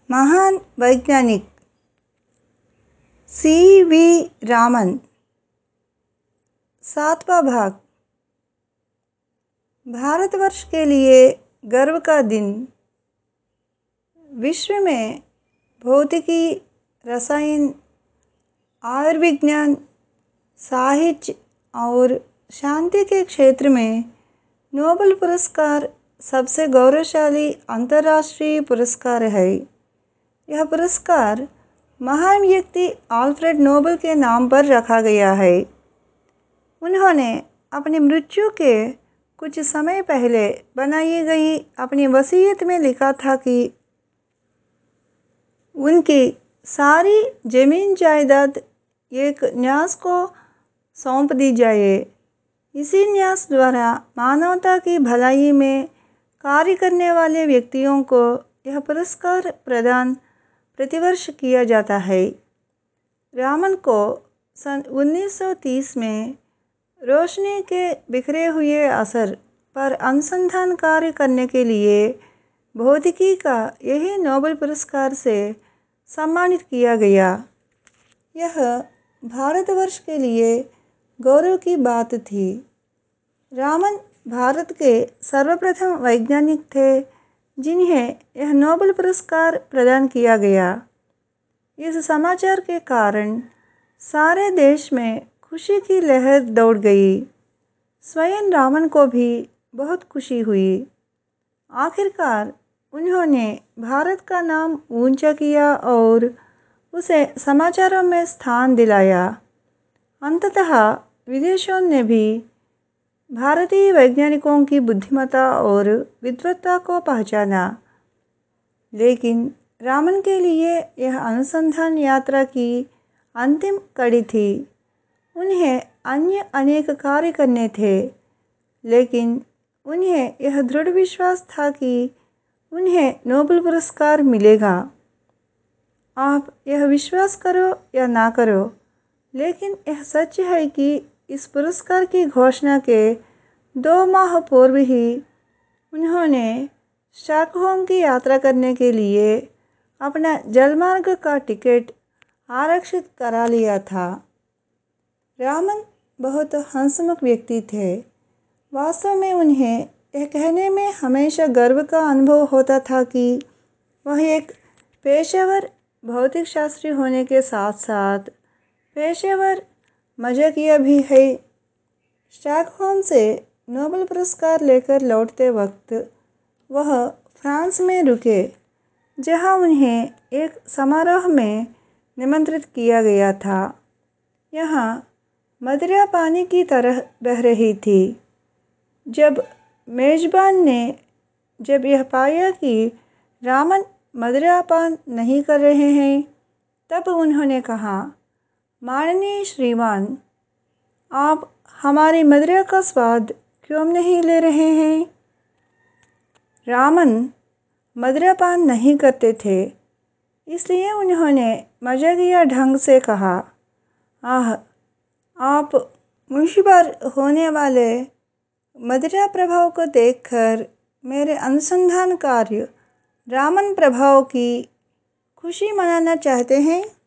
महान वैज्ञानिक सी.वी. रामन। सातवां भाग। भारतवर्ष के लिए गर्व का दिन। विश्व में भौतिकी, रसायन, आयुर्विज्ञान, साहित्य और शांति के क्षेत्र में नोबेल पुरस्कार सबसे गौरवशाली अंतर्राष्ट्रीय पुरस्कार है। यह पुरस्कार महान व्यक्ति अल्फ्रेड नोबेल के नाम पर रखा गया है। उन्होंने अपनी मृत्यु के कुछ समय पहले बनाई गई अपनी वसीयत में लिखा था कि उनकी सारी जमीन जायदाद एक न्यास को सौंप दी जाए। इसी न्यास द्वारा मानवता की भलाई में कार्य करने वाले व्यक्तियों को यह पुरस्कार प्रदान प्रतिवर्ष किया जाता है। रामन को सन 1930 में रोशनी के बिखरे हुए असर पर अनुसंधान कार्य करने के लिए भौतिकी का यही नोबेल पुरस्कार से सम्मानित किया गया। यह भारतवर्ष के लिए गौरव की बात थी। रामन भारत के सर्वप्रथम वैज्ञानिक थे जिन्हें यह नोबेल पुरस्कार प्रदान किया गया। इस समाचार के कारण सारे देश में खुशी की लहर दौड़ गई। स्वयं रामन को भी बहुत खुशी हुई। आखिरकार उन्होंने भारत का नाम ऊंचा किया और उसे समाचारों में स्थान दिलाया। अंततः विदेशों ने भी भारतीय वैज्ञानिकों की बुद्धिमत्ता और विद्वत्ता को पहचाना। लेकिन रामन के लिए यह अनुसंधान यात्रा की अंतिम कड़ी थी। उन्हें अन्य अनेक कार्य करने थे, लेकिन उन्हें यह दृढ़ विश्वास था कि उन्हें नोबेल पुरस्कार मिलेगा। आप यह विश्वास करो या ना करो, लेकिन यह सच है कि इस पुरस्कार की घोषणा के 2 माह पूर्व ही उन्होंने स्टॉकहोम की यात्रा करने के लिए अपना जलमार्ग का टिकट आरक्षित करा लिया था। रामन बहुत हंसमुख व्यक्ति थे। वास्तव में उन्हें यह कहने में हमेशा गर्व का अनुभव होता था कि वह एक पेशेवर भौतिक शास्त्री होने के साथ साथ पेशेवर मजाकिया भी है। स्टॉकहोम से नोबेल पुरस्कार लेकर लौटते वक्त वह फ्रांस में रुके, जहां उन्हें एक समारोह में निमंत्रित किया गया था। यहाँ मदिरा पानी की तरह बह रही थी। जब मेजबान ने यह पाया कि रामन मदिरा पान नहीं कर रहे हैं, तब उन्होंने कहा, माननीय श्रीमान, आप हमारी मदिरा का स्वाद क्यों नहीं ले रहे हैं? रामन मदिरा पान नहीं करते थे, इसलिए उन्होंने मजाकिया ढंग से कहा, आह, आप मुझ पर होने वाले मदिरा प्रभाव को देखकर मेरे अनुसंधान कार्य रामन प्रभाव की खुशी मनाना चाहते हैं।